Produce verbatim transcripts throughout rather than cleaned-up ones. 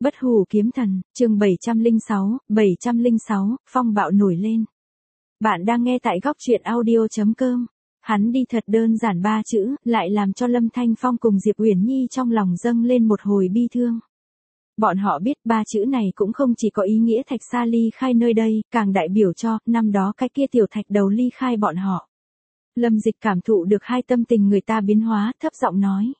Bất hủ kiếm thần, chương bảy trăm lẻ sáu, bảy trăm lẻ sáu, phong bạo nổi lên. Bạn đang nghe tại góc truyện audio chấm com. Hắn đi thật đơn giản ba chữ, lại làm cho Lâm Thanh Phong cùng Diệp Uyển Nhi trong lòng dâng lên một hồi bi thương. Bọn họ biết ba chữ này cũng không chỉ có ý nghĩa Thạch Sa ly khai nơi đây, càng đại biểu cho, năm đó cái kia tiểu thạch đầu ly khai bọn họ. Lâm Dịch cảm thụ được hai tâm tình người ta biến hóa, thấp giọng nói.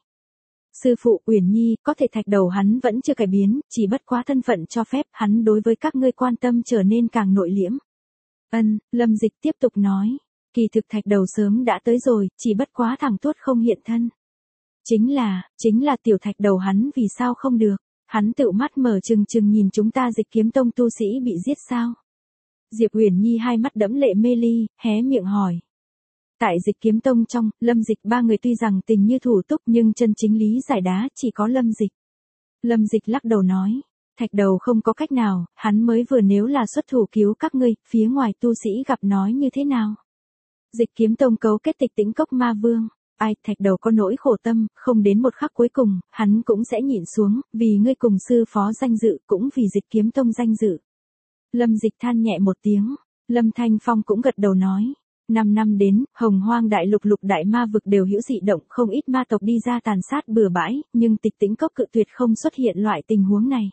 Sư phụ Uyển Nhi, có thể thạch đầu hắn vẫn chưa cải biến, chỉ bất quá thân phận cho phép hắn đối với các ngươi quan tâm trở nên càng nội liễm. Ân, Lâm Dịch tiếp tục nói. Kỳ thực thạch đầu sớm đã tới rồi, chỉ bất quá thằng tuốt không hiện thân. Chính là, chính là tiểu thạch đầu hắn vì sao không được, hắn tự mắt mở trừng trừng nhìn chúng ta Dịch Kiếm Tông tu sĩ bị giết sao. Diệp Uyển Nhi hai mắt đẫm lệ mê ly, hé miệng hỏi. Tại Dịch Kiếm Tông trong, Lâm Dịch ba người tuy rằng tình như thủ túc nhưng chân chính lý giải đá chỉ có Lâm Dịch. Lâm Dịch lắc đầu nói, thạch đầu không có cách nào, hắn mới vừa nếu là xuất thủ cứu các ngươi, phía ngoài tu sĩ gặp nói như thế nào. Dịch Kiếm Tông cấu kết Tịch Tĩnh Cốc Ma Vương, ai thạch đầu có nỗi khổ tâm, không đến một khắc cuối cùng, hắn cũng sẽ nhịn xuống, vì ngươi cùng sư phó danh dự, cũng vì Dịch Kiếm Tông danh dự. Lâm Dịch than nhẹ một tiếng, Lâm Thanh Phong cũng gật đầu nói. Năm năm đến, Hồng Hoang đại lục lục đại ma vực đều hữu dị động, không ít ma tộc đi ra tàn sát bừa bãi, nhưng Tịch Tĩnh Cốc cự tuyệt không xuất hiện loại tình huống này.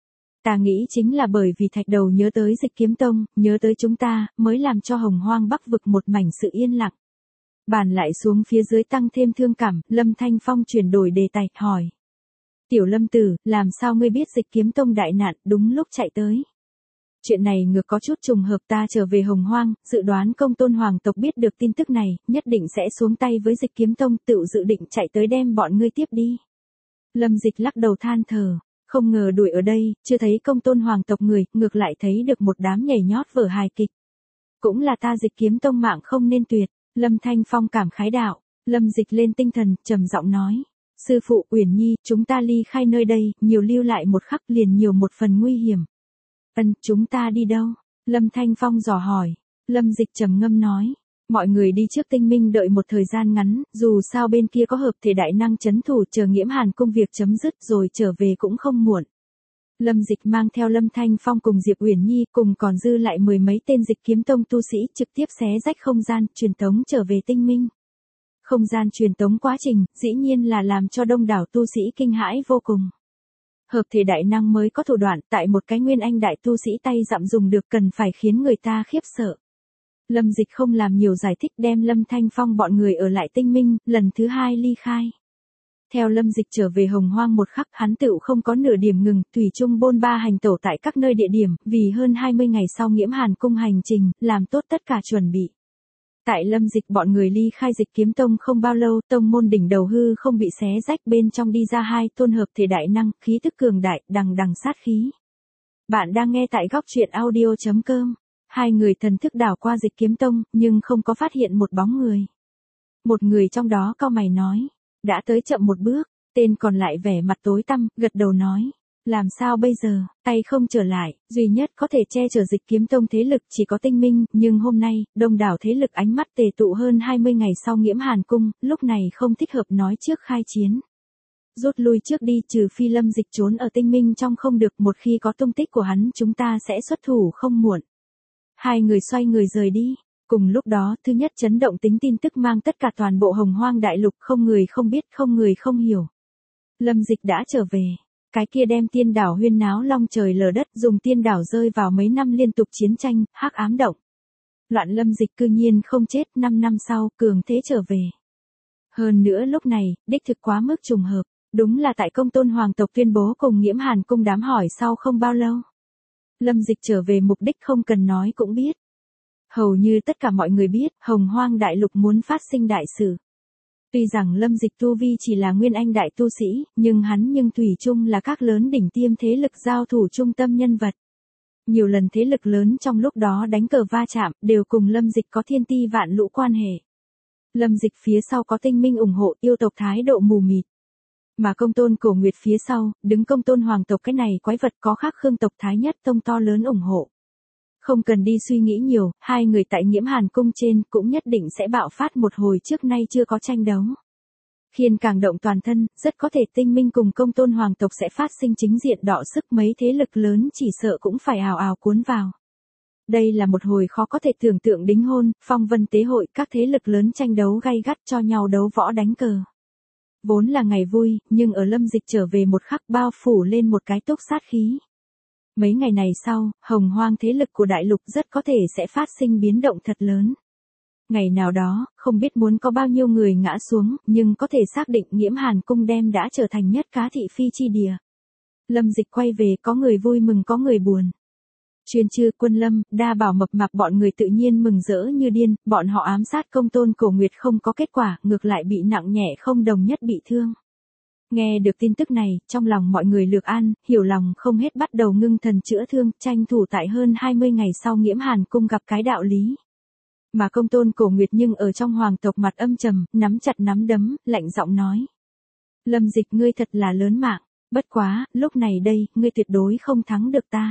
Ta nghĩ chính là bởi vì thạch đầu nhớ tới Dịch Kiếm Tông, nhớ tới chúng ta, mới làm cho Hồng Hoang Bắc vực một mảnh sự yên lặng. Bàn lại xuống phía dưới tăng thêm thương cảm, Lâm Thanh Phong chuyển đổi đề tài, hỏi. Tiểu Lâm Tử, làm sao ngươi biết Dịch Kiếm Tông đại nạn, đúng lúc chạy tới? Chuyện này ngược có chút trùng hợp, ta trở về Hồng Hoang, dự đoán Công Tôn hoàng tộc biết được tin tức này, nhất định sẽ xuống tay với Dịch Kiếm Tông, tự dự định chạy tới đem bọn ngươi tiếp đi. Lâm Dịch lắc đầu than thở, không ngờ đuổi ở đây, chưa thấy Công Tôn hoàng tộc người, ngược lại thấy được một đám nhảy nhót vở hài kịch. Cũng là ta Dịch Kiếm Tông mạng không nên tuyệt. Lâm Thanh Phong cảm khái đạo. Lâm Dịch lên tinh thần, trầm giọng nói. Sư phụ Uyển Nhi, chúng ta ly khai nơi đây, nhiều lưu lại một khắc liền nhiều một phần nguy hiểm. Ân, chúng ta đi đâu? Lâm Thanh Phong dò hỏi. Lâm Dịch trầm ngâm nói. Mọi người đi trước Tinh Minh đợi một thời gian ngắn, dù sao bên kia có hợp thể đại năng chấn thủ, chờ Nghiễm Hàn công việc chấm dứt rồi trở về cũng không muộn. Lâm Dịch mang theo Lâm Thanh Phong cùng Diệp Uyển Nhi cùng còn dư lại mười mấy tên Dịch Kiếm Tông tu sĩ trực tiếp xé rách không gian, truyền tống trở về Tinh Minh. Không gian truyền tống quá trình, dĩ nhiên là làm cho đông đảo tu sĩ kinh hãi vô cùng. Hợp thể đại năng mới có thủ đoạn, tại một cái nguyên anh đại tu sĩ tay dặm dùng được, cần phải khiến người ta khiếp sợ. Lâm Dịch không làm nhiều giải thích, đem Lâm Thanh Phong bọn người ở lại Tinh Minh, lần thứ hai ly khai. Theo Lâm Dịch trở về Hồng Hoang một khắc, hắn tựu không có nửa điểm ngừng, thủy chung bôn ba hành tẩu tại các nơi địa điểm, vì hơn hai mươi ngày sau Nghiễm Hàn cung hành trình, làm tốt tất cả chuẩn bị. Tại Lâm Dịch bọn người ly khai Dịch Kiếm Tông không bao lâu, tông môn đỉnh đầu hư không bị xé rách, bên trong đi ra hai tôn hợp thể đại năng, khí thức cường đại, đằng đằng sát khí. Bạn đang nghe tại góc truyện audio chấm com. Hai người thần thức đảo qua Dịch Kiếm Tông, nhưng không có phát hiện một bóng người. Một người trong đó cau mày nói, đã tới chậm một bước, tên còn lại vẻ mặt tối tăm, gật đầu nói. Làm sao bây giờ, tay không trở lại, duy nhất có thể che chở Dịch Kiếm Tông thế lực chỉ có Tinh Minh, nhưng hôm nay, đông đảo thế lực ánh mắt tề tụ hơn hai mươi ngày sau Nghiễm Hàn cung, lúc này không thích hợp nói trước khai chiến. Rút lui trước đi, trừ phi Lâm Dịch trốn ở Tinh Minh trong không được, một khi có tung tích của hắn chúng ta sẽ xuất thủ không muộn. Hai người xoay người rời đi. Cùng lúc đó, thứ nhất chấn động tính tin tức mang tất cả toàn bộ Hồng Hoang đại lục, không người không biết, không người không hiểu. Lâm Dịch đã trở về. Cái kia đem tiên đảo huyên náo long trời lở đất, dùng tiên đảo rơi vào mấy năm liên tục chiến tranh, hắc ám động. Loạn Lâm Dịch cư nhiên không chết, năm năm sau, cường thế trở về. Hơn nữa lúc này, đích thực quá mức trùng hợp, đúng là tại Công Tôn hoàng tộc tuyên bố cùng Nghiễm Hàn cung đám hỏi sau không bao lâu. Lâm Dịch trở về mục đích không cần nói cũng biết. Hầu như tất cả mọi người biết, Hồng Hoang đại lục muốn phát sinh đại sự. Tuy rằng Lâm Dịch tu vi chỉ là nguyên anh đại tu sĩ, nhưng hắn nhưng thủy chung là các lớn đỉnh tiêm thế lực giao thủ trung tâm nhân vật. Nhiều lần thế lực lớn trong lúc đó đánh cờ va chạm, đều cùng Lâm Dịch có thiên ti vạn lũ quan hệ. Lâm Dịch phía sau có Tinh Minh ủng hộ, yêu tộc thái độ mù mịt. Mà Công Tôn Cổ Nguyệt phía sau, đứng Công Tôn hoàng tộc, cái này quái vật có khác Khương tộc thái nhất tông to lớn ủng hộ. Không cần đi suy nghĩ nhiều, hai người tại Nghiễm Hàn cung trên cũng nhất định sẽ bạo phát một hồi trước nay chưa có tranh đấu. Khiên càng động toàn thân, rất có thể Tinh Minh cùng Công Tôn hoàng tộc sẽ phát sinh chính diện đọ sức, mấy thế lực lớn chỉ sợ cũng phải ào ào cuốn vào. Đây là một hồi khó có thể tưởng tượng đính hôn, phong vân tế hội, các thế lực lớn tranh đấu gay gắt cho nhau đấu võ đánh cờ. Vốn là ngày vui, nhưng ở Lâm Dịch trở về một khắc bao phủ lên một cái túc sát khí. Mấy ngày này sau, hồng hoang thế lực của đại lục rất có thể sẽ phát sinh biến động thật lớn. Ngày nào đó, không biết muốn có bao nhiêu người ngã xuống, nhưng có thể xác định Nghiễm Hàn cung đem đã trở thành nhất cá thị phi chi địa. Lâm Dịch quay về, có người vui mừng có người buồn. Chuyên Chư, Quân Lâm, Đa Bảo Mập Mạp bọn người tự nhiên mừng rỡ như điên, bọn họ ám sát Công Tôn Cổ Nguyệt không có kết quả, ngược lại bị nặng nhẹ không đồng nhất bị thương. Nghe được tin tức này, trong lòng mọi người lược an, hiểu lòng không hết bắt đầu ngưng thần chữa thương, tranh thủ tại hơn hai mươi ngày sau Nghiễm Hàn cung gặp cái đạo lý. Mà Công Tôn Cổ Nguyệt nhưng ở trong hoàng tộc mặt âm trầm, nắm chặt nắm đấm, lạnh giọng nói. Lâm Dịch ngươi thật là lớn mạng, bất quá, lúc này đây, ngươi tuyệt đối không thắng được ta.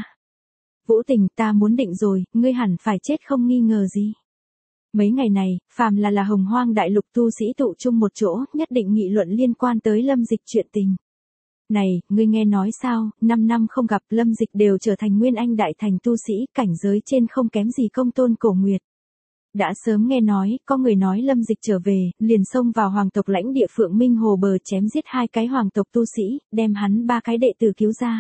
Vũ Tình, ta muốn định rồi, ngươi hẳn phải chết không nghi ngờ gì. Mấy ngày này, phàm là là hồng hoang đại lục tu sĩ tụ chung một chỗ, nhất định nghị luận liên quan tới Lâm Dịch chuyện tình. Này, ngươi nghe nói sao, năm năm không gặp Lâm Dịch đều trở thành nguyên anh đại thành tu sĩ, cảnh giới trên không kém gì Công Tôn Cổ Nguyệt. Đã sớm nghe nói, có người nói Lâm Dịch trở về, liền xông vào hoàng tộc lãnh địa Phượng Minh Hồ bờ chém giết hai cái hoàng tộc tu sĩ, đem hắn ba cái đệ tử cứu ra.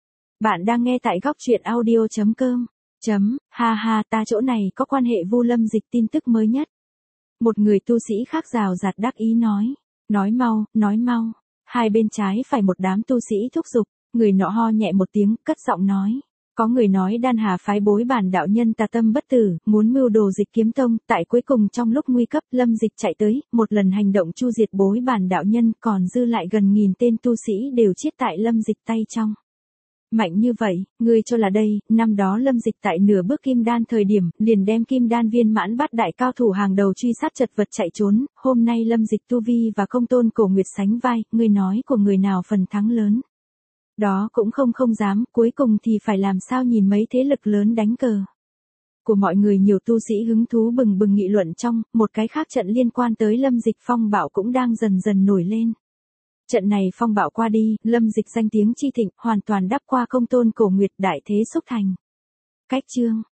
Bạn đang nghe tại góc truyện audio chấm com. Chấm, ha ha ta chỗ này có quan hệ Vu Lâm Dịch tin tức mới nhất. Một người tu sĩ khác rào rạt đắc ý nói. Nói mau, nói mau. Hai bên trái phải một đám tu sĩ thúc giục, người nọ ho nhẹ một tiếng, cất giọng nói. Có người nói Đan Hà phái bối bản đạo nhân tà tâm bất tử, muốn mưu đồ Dịch Kiếm Tông, tại cuối cùng trong lúc nguy cấp Lâm Dịch chạy tới, một lần hành động chu diệt bối bản đạo nhân, còn dư lại gần nghìn tên tu sĩ đều chết tại Lâm Dịch tay trong. Mạnh như vậy, ngươi cho là đây, năm đó Lâm Dịch tại nửa bước kim đan thời điểm, liền đem kim đan viên mãn bắt đại cao thủ hàng đầu truy sát chật vật chạy trốn, hôm nay Lâm Dịch tu vi và Công Tôn Cổ Nguyệt sánh vai, ngươi nói của người nào phần thắng lớn. Đó cũng không không dám, cuối cùng thì phải làm sao nhìn mấy thế lực lớn đánh cờ. Của mọi người nhiều tu sĩ hứng thú bừng bừng nghị luận trong, một cái khác trận liên quan tới Lâm Dịch phong bạo cũng đang dần dần nổi lên. Trận này phong bạo qua đi, Lâm Dịch danh tiếng chi thịnh, hoàn toàn đắp qua Công Tôn Cổ Nguyệt đại thế xúc thành. Cách chương,